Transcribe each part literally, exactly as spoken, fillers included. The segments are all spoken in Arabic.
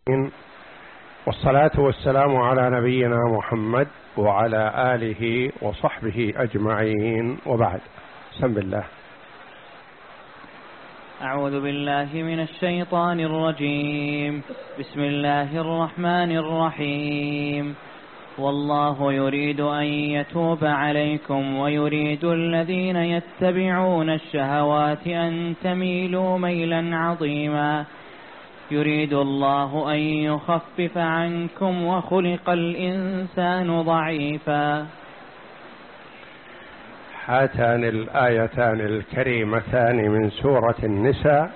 والصلاة والسلام على نبينا محمد وعلى آله وصحبه أجمعين، وبعد. بسم الله. أعوذ بالله من الشيطان الرجيم. بسم الله الرحمن الرحيم. والله يريد أن يتوب عليكم ويريد الذين يتبعون الشهوات أن تميلوا ميلا عظيما. يريد الله أن يخفف عنكم وخلق الإنسان ضعيفا. هاتان الآيتان الكريمتان من سورة النساء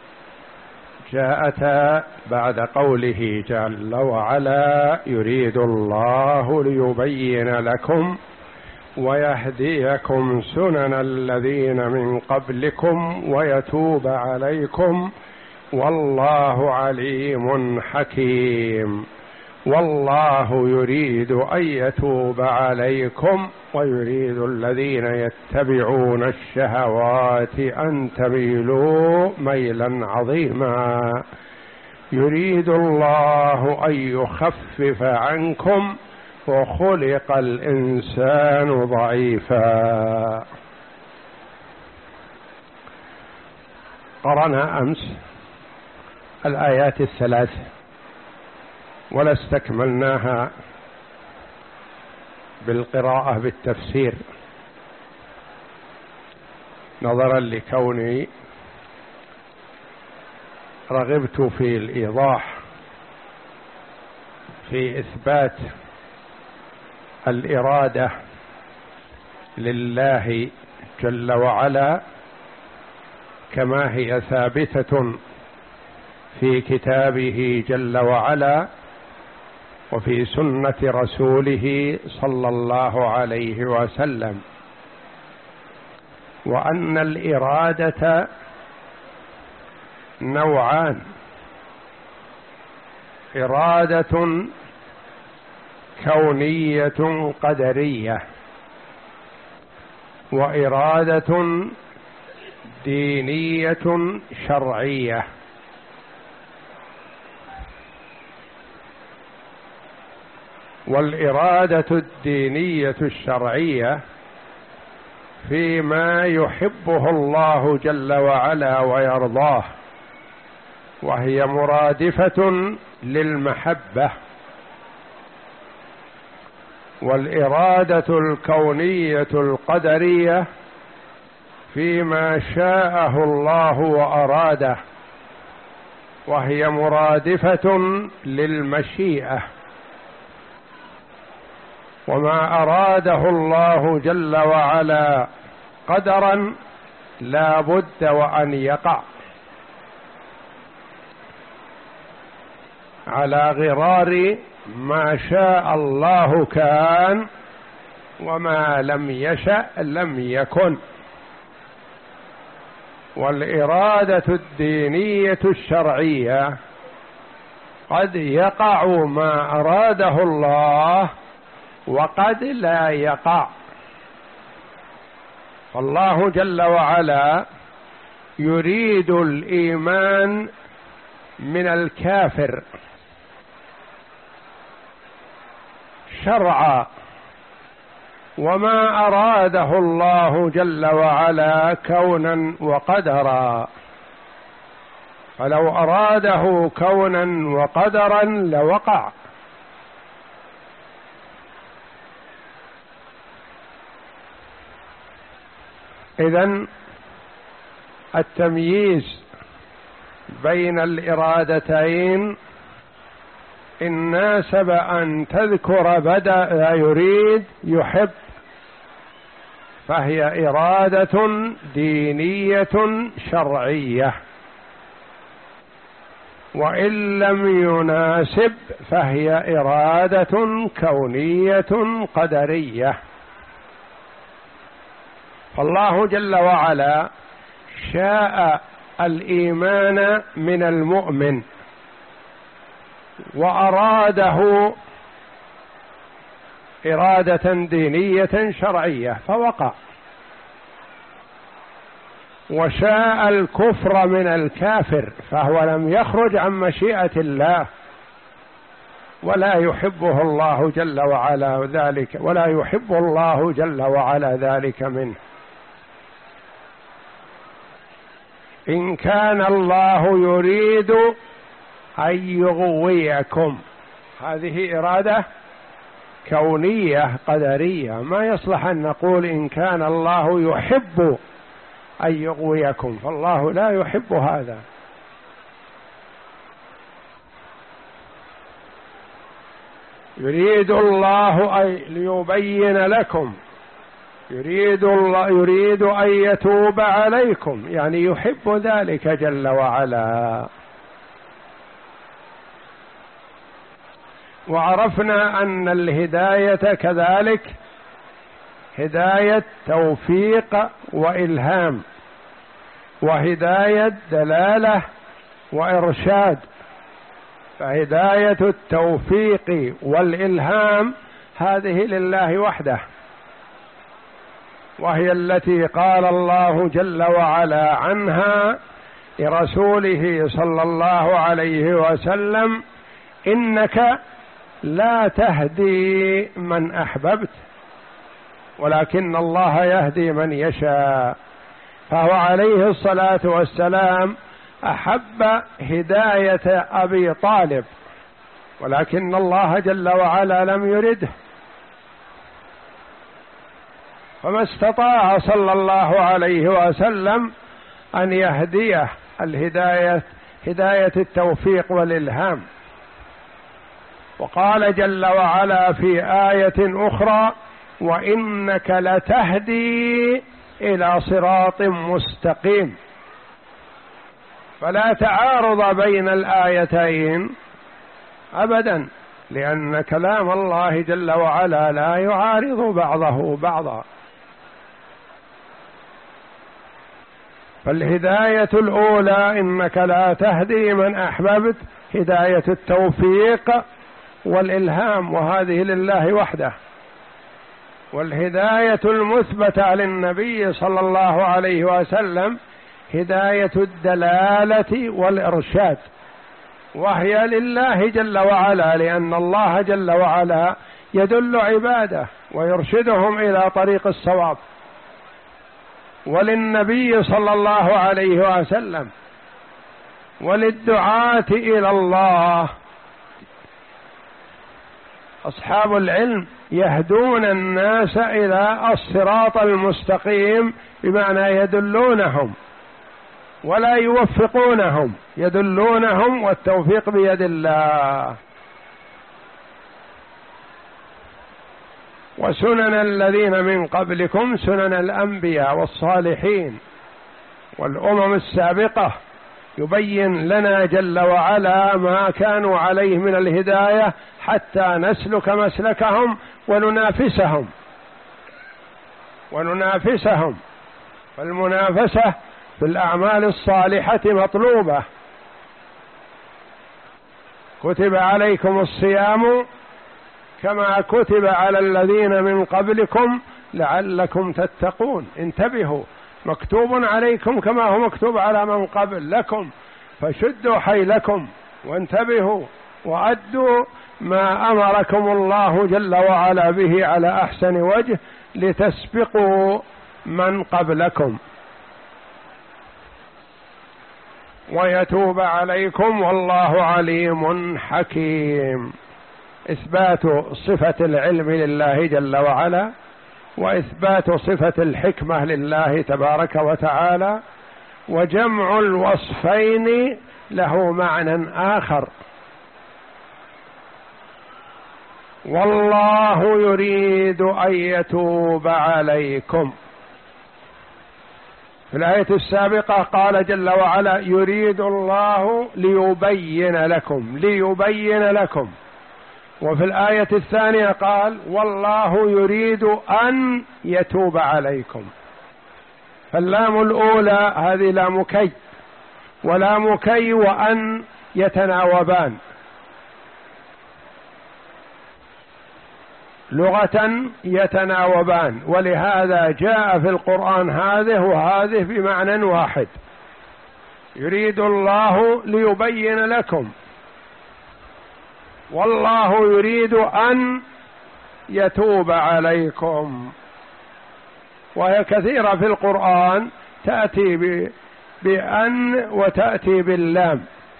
جاءتا بعد قوله جل وعلا: يريد الله ليبين لكم ويهديكم سنن الذين من قبلكم ويتوب عليكم والله عليم حكيم. والله يريد أن يتوب عليكم ويريد الذين يتبعون الشهوات أن تميلوا ميلا عظيما. يريد الله أن يخفف عنكم وخلق الإنسان ضعيفا. قرأنا أمس الآيات الثلاث ولا استكملناها بالقراءة بالتفسير، نظرا لكوني رغبت في الإيضاح في إثبات الإرادة لله جل وعلا كما هي ثابتة في كتابه جل وعلا وفي سنة رسوله صلى الله عليه وسلم، وأن الإرادة نوعان: إرادة كونية قدرية، وإرادة دينية شرعية. والإرادة الدينية الشرعية فيما يحبه الله جل وعلا ويرضاه، وهي مرادفة للمحبة. والإرادة الكونية القدرية فيما شاءه الله وأراده، وهي مرادفة للمشيئة. وما أراده الله جل وعلا قدرا لا بد وأن يقع، على غرار ما شاء الله كان وما لم يشأ لم يكن. والإرادة الدينية الشرعية قد يقع ما أراده الله وقد لا يقع. فالله جل وعلا يريد الإيمان من الكافر شرعا، وما أراده الله جل وعلا كونا وقدرا. فلو أراده كونا وقدرا لوقع. إذن التمييز بين الإرادتين إن ناسب أن تذكر بدأ يريد يحب، فهي إرادة دينية شرعية، وإن لم يناسب فهي إرادة كونية قدرية. فالله جل وعلا شاء الإيمان من المؤمن وأراده إرادة دينية شرعية فوقع، وشاء الكفر من الكافر فهو لم يخرج عن مشيئة الله ولا يحبه الله جل وعلا ذلك، ولا يحب الله جل وعلا ذلك منه. إن كان الله يريد أن يغويكم، هذه إرادة كونية قدرية، ما يصلح أن نقول إن كان الله يحب أن يغويكم، فالله لا يحب هذا. يريد الله أن ليبين لكم، يريد الله يريد أن يتوب عليكم، يعني يحب ذلك جل وعلا. وعرفنا أن الهداية كذلك هداية توفيق وإلهام، وهداية دلالة وإرشاد. فهداية التوفيق والإلهام هذه لله وحده، وهي التي قال الله جل وعلا عنها لرسوله صلى الله عليه وسلم: إنك لا تهدي من أحببت ولكن الله يهدي من يشاء. فهو عليه الصلاة والسلام أحب هداية أبي طالب، ولكن الله جل وعلا لم يرده، فما استطاع صلى الله عليه وسلم أن يهديه الهداية، هداية التوفيق والإلهام. وقال جل وعلا في آية أخرى: وإنك لتهدي إلى صراط مستقيم. فلا تعارض بين الآيتين أبدا، لأن كلام الله جل وعلا لا يعارض بعضه بعضا. فالهداية الأولى إنك لا تهدي من أحببت، هداية التوفيق والإلهام، وهذه لله وحده. والهداية المثبتة للنبي صلى الله عليه وسلم هداية الدلالة والإرشاد، وهي لله جل وعلا، لأن الله جل وعلا يدل عباده ويرشدهم إلى طريق الصواب. وللنبي صلى الله عليه وسلم وللدعاة إلى الله. أصحاب العلم يهدون الناس إلى الصراط المستقيم، بمعنى يدلونهم ولا يوفقونهم، يدلونهم، والتوفيق بيد الله. وسنن الذين من قبلكم سنن الأنبياء والصالحين والأمم السابقة، يبين لنا جل وعلا ما كانوا عليه من الهداية حتى نسلك مسلكهم وننافسهم وننافسهم فالمنافسة في الأعمال الصالحة مطلوبة. كتب عليكم الصيام كما كتب على الذين من قبلكم لعلكم تتقون. انتبهوا، مكتوب عليكم كما هو مكتوب على من قبل لكم، فشدوا حيلكم وانتبهوا وأدوا ما أمركم الله جل وعلا به على أحسن وجه لتسبقوا من قبلكم ويتوب عليكم والله عليم حكيم. إثبات صفة العلم لله جل وعلا، وإثبات صفة الحكمة لله تبارك وتعالى، وجمع الوصفين له معنى آخر. والله يريد أن يتوب عليكم. في الآية السابقة قال جل وعلا: يريد الله ليبين لكم، ليبين لكم. وفي الآية الثانية قال: والله يريد أن يتوب عليكم. فاللام الأولى هذه لام كي، ولام كي وأن يتناوبان لغة، يتناوبان، ولهذا جاء في القرآن هذه وهذه بمعنى واحد. يريد الله ليبين لكم، والله يريد أن يتوب عليكم. وهي كثيرة في القرآن تأتي بأن وتأتي باللام.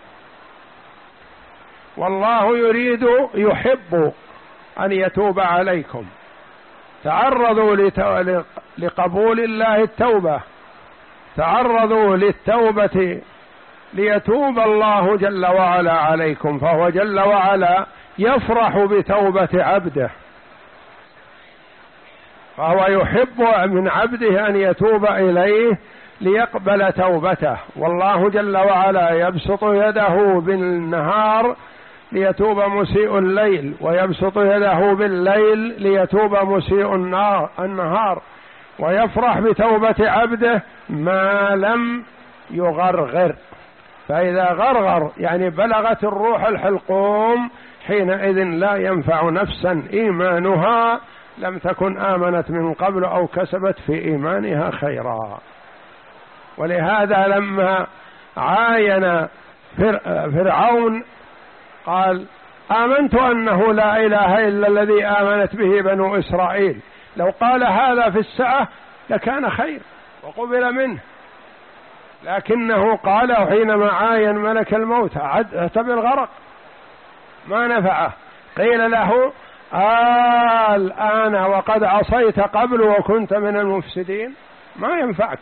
والله يريد يحب أن يتوب عليكم. تعرضوا لقبول الله التوبة، تعرضوا للتوبة ليتوب الله جل وعلا عليكم، فهو جل وعلا يفرح بتوبة عبده، فهو يحب من عبده أن يتوب إليه ليقبل توبته. والله جل وعلا يبسط يده بالنهار ليتوب مسيء الليل، ويبسط يده بالليل ليتوب مسيء النهار، ويفرح بتوبة عبده ما لم يغرغر. فإذا غرغر يعني بلغت الروح الحلقوم حينئذ لا ينفع نفسا إيمانها لم تكن آمنت من قبل أو كسبت في إيمانها خيرا. ولهذا لما عاين فرعون قال آمنت أنه لا إله إلا الذي آمنت به بنو إسرائيل، لو قال هذا في الساعة لكان خير وقبل منه، لكنه قال حينما عاين ملك الموت اعتبر الغرق ما نفعه. قيل له آه الآن وقد عصيت قبل وكنت من المفسدين، ما ينفعك.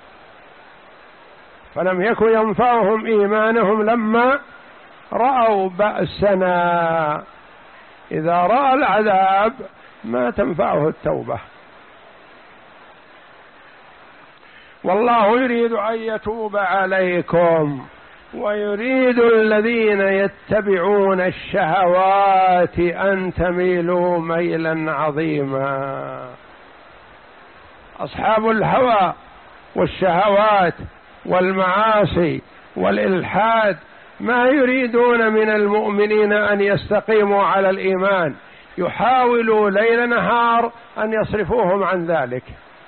فلم يكن ينفعهم إيمانهم لما رأوا بأسنا، إذا رأى العذاب ما تنفعه التوبة. والله يريد أن يتوب عليكم ويريد الذين يتبعون الشهوات أن تميلوا ميلا عظيما. أصحاب الهوى والشهوات والمعاصي والإلحاد ما يريدون من المؤمنين أن يستقيموا على الإيمان، يحاولوا ليل نهار أن يصرفوهم عن ذلك.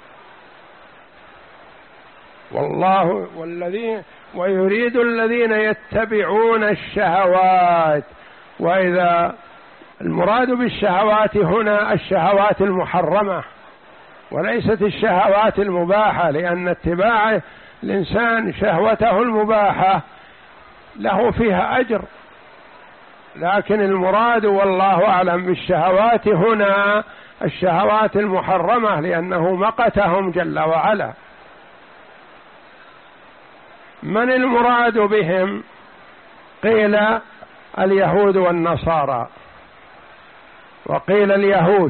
والله والذين ويريد الذين يتبعون الشهوات. وإذا المراد بالشهوات هنا الشهوات المحرمة وليست الشهوات المباحة، لأن اتباع الإنسان شهوته المباحة له فيها أجر، لكن المراد والله أعلم بالشهوات هنا الشهوات المحرمة، لأنه مقتهم جل وعلا. من المراد بهم؟ قيل اليهود والنصارى، وقيل اليهود،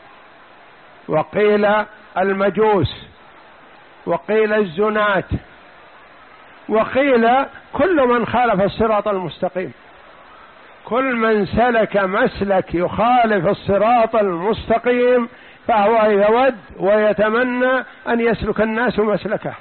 وقيل المجوس، وقيل الزنات، وقيل كل من خالف الصراط المستقيم. كل من سلك مسلك يخالف الصراط المستقيم فهو يود ويتمنى أن يسلك الناس مسلكه.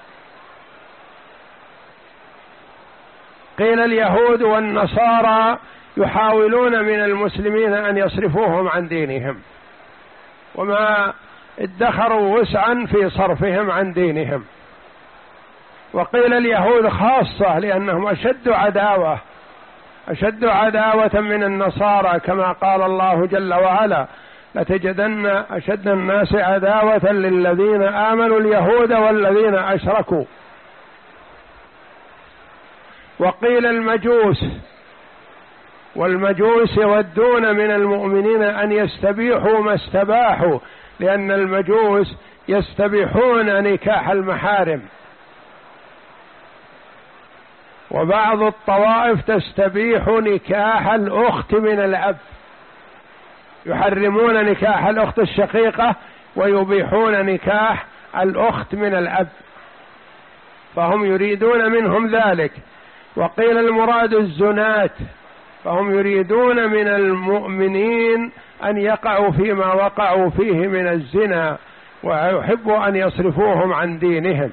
قيل اليهود والنصارى يحاولون من المسلمين أن يصرفوهم عن دينهم، وما ادخروا وسعا في صرفهم عن دينهم. وقيل اليهود خاصة لأنهم أشد عداوة أشد عداوة من النصارى، كما قال الله جل وعلا لتجدن أشد الناس عداوة للذين آمنوا اليهود والذين أشركوا. وقيل المجوس، والمجوس يودون من المؤمنين أن يستبيحوا ما استباحوا، لأن المجوس يستبيحون نكاح المحارم، وبعض الطوائف تستبيح نكاح الأخت من الأب، يحرمون نكاح الأخت الشقيقة ويبيحون نكاح الأخت من الأب، فهم يريدون منهم ذلك. وقيل المراد الزنات، فهم يريدون من المؤمنين أن يقعوا فيما وقعوا فيه من الزنا، ويحبوا أن يصرفوهم عن دينهم.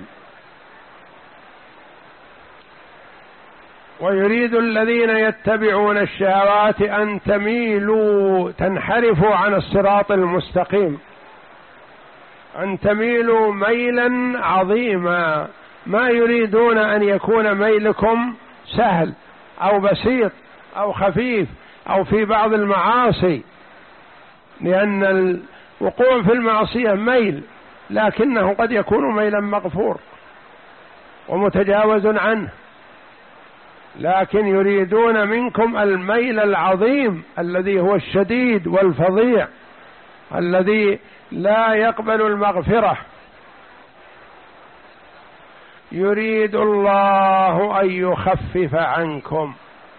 ويريد الذين يتبعون الشهوات أن تميلوا تنحرفوا عن الصراط المستقيم، أن تميلوا ميلا عظيما. ما يريدون أن يكون ميلكم سهل أو بسيط أو خفيف أو في بعض المعاصي، لأن الوقوع في المعصية ميل، لكنه قد يكون ميلا مغفور ومتجاوز عنه، لكن يريدون منكم الميل العظيم الذي هو الشديد والفظيع الذي لا يقبل المغفرة. يريد الله أن يخفف عنكم،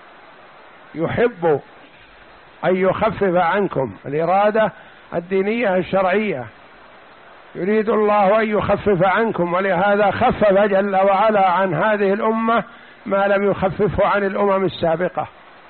يحب أن يخفف عنكم، الإرادة الدينية الشرعية. يريد الله أن يخفف عنكم، ولهذا خفف جل وعلا عن هذه الأمة ما لم يخففه عن الأمم السابقة.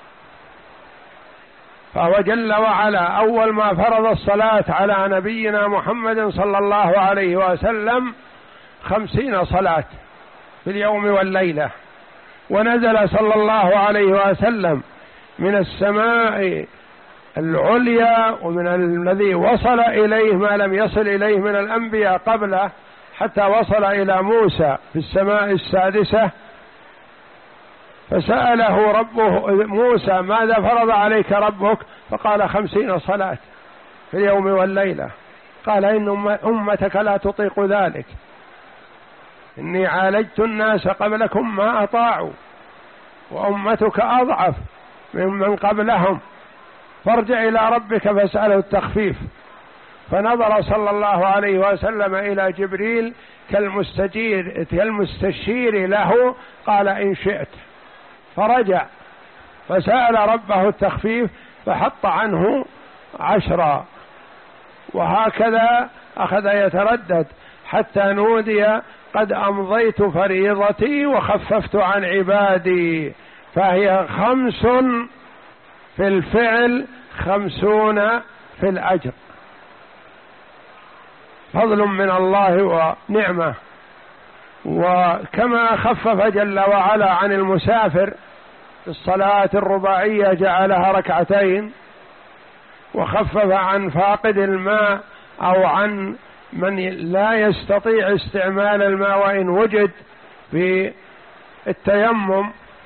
فهو جل وعلا أول ما فرض الصلاة على نبينا محمد صلى الله عليه وسلم خمسين صلاة في اليوم والليلة، ونزل صلى الله عليه وسلم من السماء العليا ومن الذي وصل إليه ما لم يصل إليه من الأنبياء قبله، حتى وصل إلى موسى في السماء السادسة، فسأله ربه موسى ماذا فرض عليك ربك؟ فقال خمسين صلاة في اليوم والليلة. قال إن أمتك لا تطيق ذلك، إني عالجت الناس قبلكم ما أطاعوا، وأمتك أضعف ممن قبلهم، فارجع إلى ربك فاسأله التخفيف. فنظر صلى الله عليه وسلم إلى جبريل كالمستجير كالمستشير له، قال إن شئت، فرجع فسأل ربه التخفيف فحط عنه عشرا، وهكذا أخذ يتردد حتى نودي قد أمضيت فريضتي وخففت عن عبادي. فهي خمس في الفعل خمسون في الأجر، فضل من الله ونعمة. وكما خفف جل وعلا عن المسافر في الصلاة الرباعية جعلها ركعتين، وخفف عن فاقد الماء أو عن من لا يستطيع استعمال الماء وإن وجد في التيمم،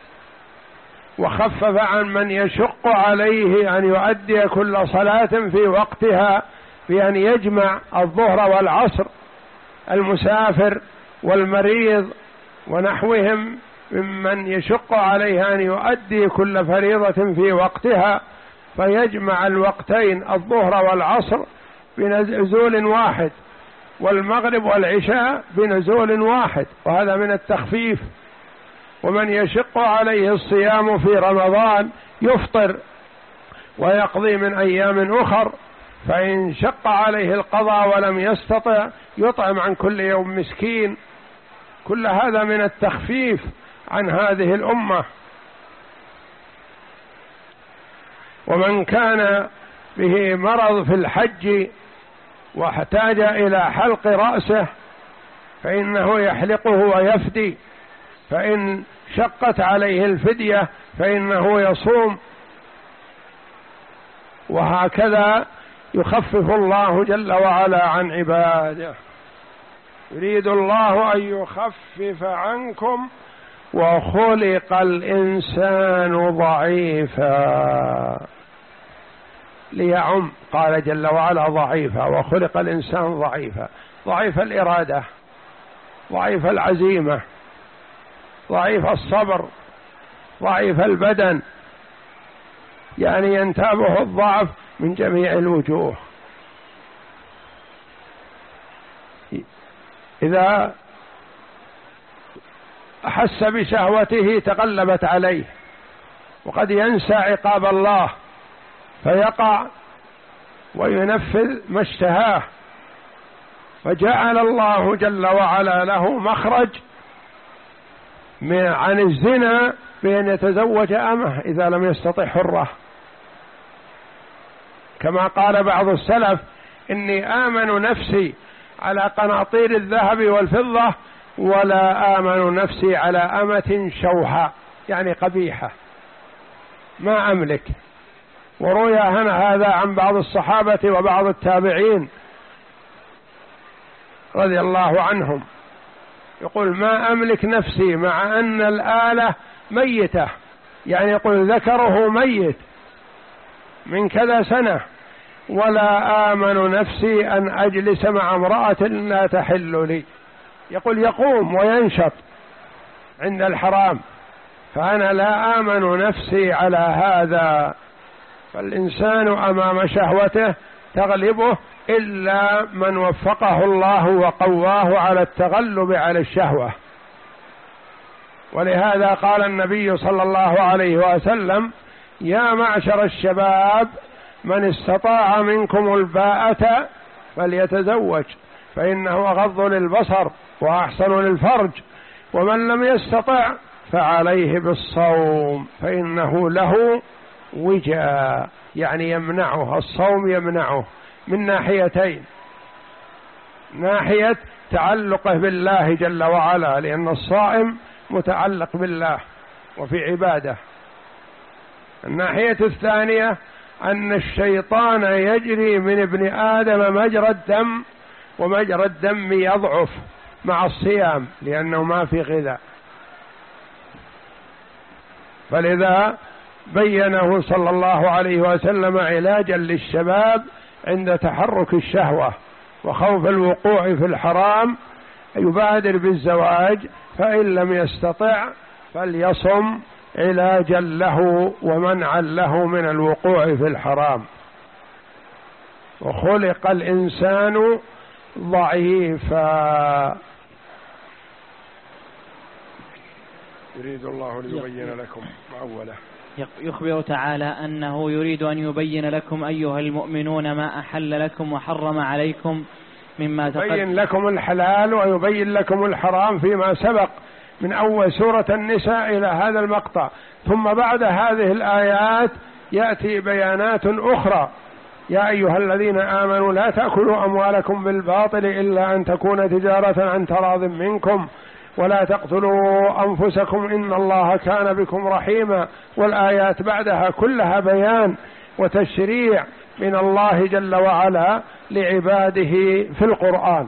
وخفف عن من يشق عليه أن يؤدي كل صلاة في وقتها بأن يجمع الظهر والعصر، المسافر والمريض ونحوهم ممن يشق عليه أن يؤدي كل فريضة في وقتها، فيجمع الوقتين الظهر والعصر بنزول واحد، والمغرب والعشاء بنزول واحد، وهذا من التخفيف. ومن يشق عليه الصيام في رمضان يفطر ويقضي من أيام أخر، فإن شق عليه القضاء ولم يستطع يطعم عن كل يوم مسكين. كل هذا من التخفيف عن هذه الأمة. ومن كان به مرض في الحج واحتاج إلى حلق رأسه فإنه يحلقه ويفدي، فإن شقت عليه الفدية فإنه يصوم. وهكذا يخفف الله جل وعلا عن عباده. يريد الله أن يخفف عنكم وخلق الإنسان ضعيفا ليعم، قال جل وعلا ضعيفا، وخلق الإنسان ضعيفا، ضعيف الإرادة، ضعيف العزيمة، ضعيف الصبر، ضعيف البدن، يعني ينتابه الضعف من جميع الوجوه. إذا أحس بشهوته تغلبت عليه، وقد ينسى عقاب الله فيقع وينفذ ما اشتهاه، فجعل الله جل وعلا له مخرج عن الزنا بأن يتزوج أمه إذا لم يستطع حرة، كما قال بعض السلف: إني آمن نفسي على قناطير الذهب والفضة ولا آمن نفسي على أمة شوحة، يعني قبيحة ما أملك. وروي هذا عن بعض الصحابة وبعض التابعين رضي الله عنهم، يقول: ما أملك نفسي مع أن الآلة ميتة، يعني يقول ذكره ميت من كذا سنة، ولا آمن نفسي أن أجلس مع امرأة لا تحل لي. يقول يقوم وينشط عند الحرام، فأنا لا آمن نفسي على هذا. فالإنسان أمام شهوته تغلبه إلا من وفقه الله وقواه على التغلب على الشهوة. ولهذا قال النبي صلى الله عليه وسلم: يا معشر الشباب من استطاع منكم الباءة فليتزوج فإنه أغض للبصر وأحسن للفرج، ومن لم يستطع فعليه بالصوم فإنه له وجاء، يعني يمنعه الصوم، يمنعه من ناحيتين: ناحية تعلقه بالله جل وعلا، لأن الصائم متعلق بالله وفي عباده. الناحية الثانية أن الشيطان يجري من ابن آدم مجرى الدم، ومجرى الدم يضعف مع الصيام لأنه ما في غذاء. فلذا بينه صلى الله عليه وسلم علاجا للشباب عند تحرك الشهوة وخوف الوقوع في الحرام: يبادر بالزواج، فإن لم يستطع فليصم علاجا له ومنعا له من الوقوع في الحرام. وخلق الإنسان ضعيفا. يريد الله ليبين لكم معوله. يخبر تعالى أنه يريد أن يبين لكم أيها المؤمنون ما أحل لكم وحرم عليكم مما تقدم. يبين لكم الحلال ويبين لكم الحرام فيما سبق من أول سورة النساء إلى هذا المقطع، ثم بعد هذه الآيات يأتي بيانات أخرى: يا أيها الذين آمنوا لا تأكلوا أموالكم بالباطل إلا أن تكون تجارة عن تراض منكم ولا تقتلوا أنفسكم إن الله كان بكم رحيما. والآيات بعدها كلها بيان وتشريع من الله جل وعلا لعباده في القرآن.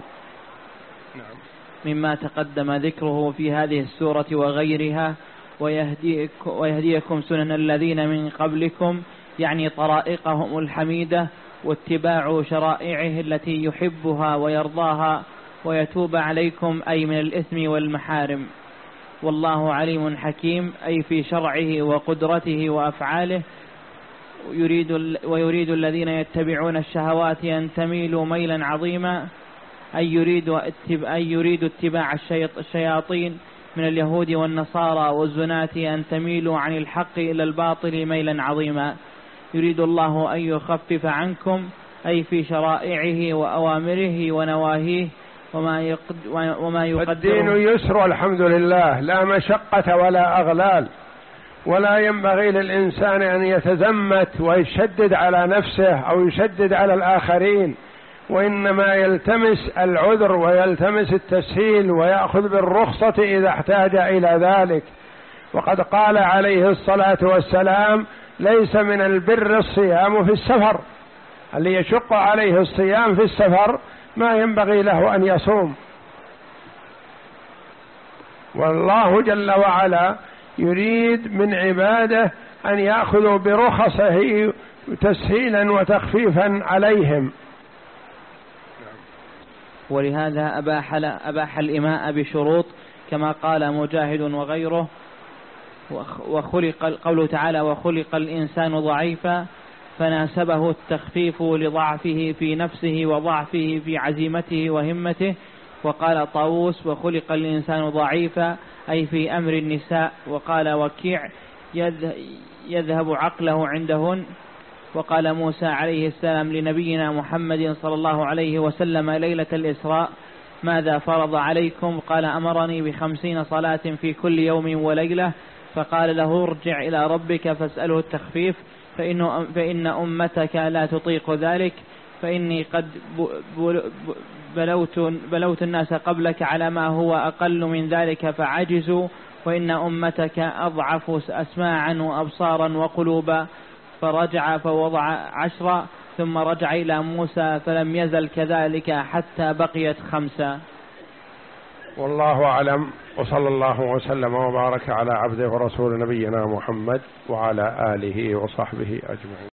مما تقدم ذكره في هذه السورة وغيرها: ويهديكم سنن الذين من قبلكم، يعني طرائقهم الحميدة، واتباع شرائعه التي يحبها ويرضاها، ويتوب عليكم أي من الإثم والمحارم. والله عليم حكيم، أي في شرعه وقدرته وأفعاله. يريد ويريد الذين يتبعون الشهوات أن تميلوا ميلا عظيما، أي يريد أي يريد اتباع الشياطين من اليهود والنصارى والزناة أن تميلوا عن الحق إلى الباطل ميلا عظيما. يريد الله أن يخفف عنكم، أي في شرائعه وأوامره ونواهيه وما يقد وما يقدر. الدين يسر الحمد لله، لا مشقة ولا أغلال، ولا ينبغي للإنسان أن يتزمت ويشدد على نفسه أو يشدد على الآخرين، وإنما يلتمس العذر ويلتمس التسهيل ويأخذ بالرخصة إذا احتاج إلى ذلك. وقد قال عليه الصلاة والسلام: ليس من البر الصيام في السفر. اللي يشق عليه الصيام في السفر ما ينبغي له أن يصوم. والله جل وعلا يريد من عباده أن يأخذوا برخصه تسهيلا وتخفيفا عليهم. ولهذا أباح, أباح الإماء بشروط كما قال مجاهد وغيره. وخلق قوله تعالى: وخلق الإنسان ضعيفا، فناسبه التخفيف لضعفه في نفسه وضعفه في عزيمته وهمته. وقال طاووس: وخلق الإنسان ضعيفا، أي في أمر النساء. وقال وكيع: يذهب عقله عندهن. وقال موسى عليه السلام لنبينا محمد صلى الله عليه وسلم ليلة الإسراء: ماذا فرض عليكم؟ قال: أمرني بخمسين صلاة في كل يوم وليلة. فقال له: ارجع إلى ربك فاسأله التخفيف، فإن, فإن أمتك لا تطيق ذلك، فإني قد بلوت, بلوت الناس قبلك على ما هو أقل من ذلك فعجزوا، وإن أمتك أضعف أسماعا وأبصارا وقلوبا. فرجع فوضع عشرا، ثم رجع إلى موسى فلم يزل كذلك حتى بقيت خمسة. والله أعلم، وصلى الله وسلم وبارك على عبده ورسول نبينا محمد وعلى آله وصحبه أجمعين.